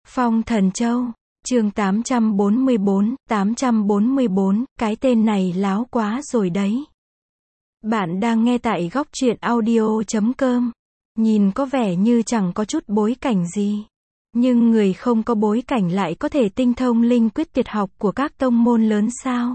Phong Thần Châu, chương 844, cái tên này láo quá rồi đấy. Bạn đang nghe tại góc truyện audio.com. Nhìn có vẻ như chẳng có chút bối cảnh gì. Nhưng người không có bối cảnh lại có thể tinh thông linh quyết tuyệt học của các tông môn lớn sao?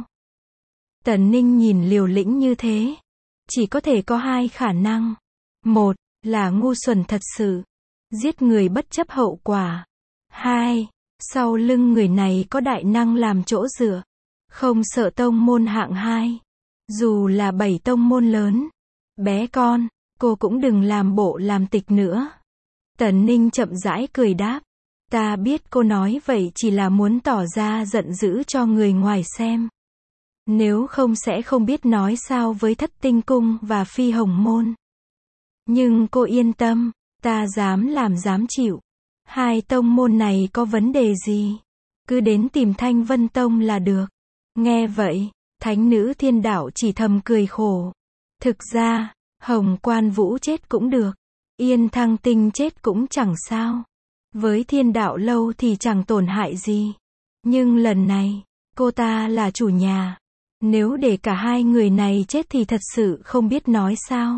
Tần Ninh nhìn liều lĩnh như thế. Chỉ có thể có hai khả năng. Một, là ngu xuẩn thật sự. Giết người bất chấp hậu quả. Hai, sau lưng người này có đại năng làm chỗ dựa. Không sợ tông môn hạng hai. Dù là 7 tông môn lớn. Bé con, cô cũng đừng làm bộ làm tịch nữa. Tần Ninh chậm rãi cười đáp. Ta biết cô nói vậy chỉ là muốn tỏ ra giận dữ cho người ngoài xem. Nếu không sẽ không biết nói sao với Thất Tinh Cung và Phi Hồng Môn. Nhưng cô yên tâm, ta dám làm dám chịu. Hai tông môn này có vấn đề gì? Cứ đến tìm Thanh Vân Tông là được. Nghe vậy, thánh nữ Thiên Đạo chỉ thầm cười khổ. Thực ra, Hồng Quan Vũ chết cũng được. Yên Thăng Tinh chết cũng chẳng sao. Với Thiên Đạo Lâu thì chẳng tổn hại gì. Nhưng lần này, cô ta là chủ nhà. Nếu để cả hai người này chết thì thật sự không biết nói sao.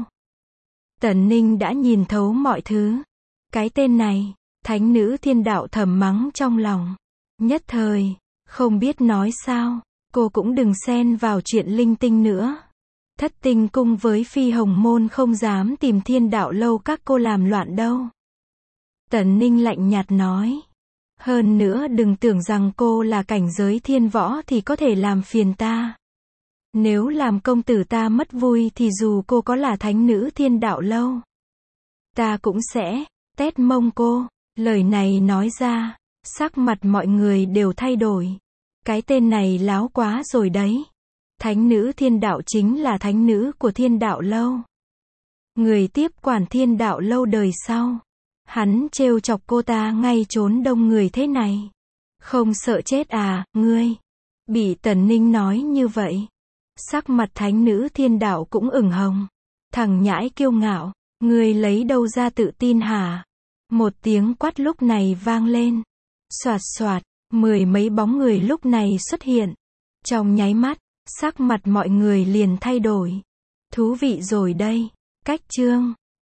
Tần Ninh đã nhìn thấu mọi thứ. Cái tên này, thánh nữ Thiên Đạo thầm mắng trong lòng. Nhất thời, không biết nói sao, cô cũng đừng xen vào chuyện linh tinh nữa. Thất Tinh Cung với Phi Hồng Môn không dám tìm Thiên Đạo Lâu các cô làm loạn đâu. Tần Ninh lạnh nhạt nói. Hơn nữa đừng tưởng rằng cô là cảnh giới thiên võ thì có thể làm phiền ta. Nếu làm công tử ta mất vui thì dù cô có là thánh nữ Thiên Đạo Lâu, ta cũng sẽ tét mông cô. Lời này nói ra, sắc mặt mọi người đều thay đổi. Cái tên này láo quá rồi đấy. Thánh nữ Thiên Đạo chính là thánh nữ của Thiên Đạo Lâu. Người tiếp quản Thiên Đạo Lâu đời sau. Hắn trêu chọc cô ta ngay trốn đông người thế này. Không sợ chết à, ngươi? Bị Tần Ninh nói như vậy. Sắc mặt thánh nữ Thiên Đạo cũng ửng hồng. Thằng nhãi kiêu ngạo, ngươi lấy đâu ra tự tin hả? Một tiếng quát lúc này vang lên. Xoạt xoạt, 10 mấy bóng người lúc này xuất hiện. Trong nháy mắt, sắc mặt mọi người liền thay đổi. Thú vị rồi đây. Cách chương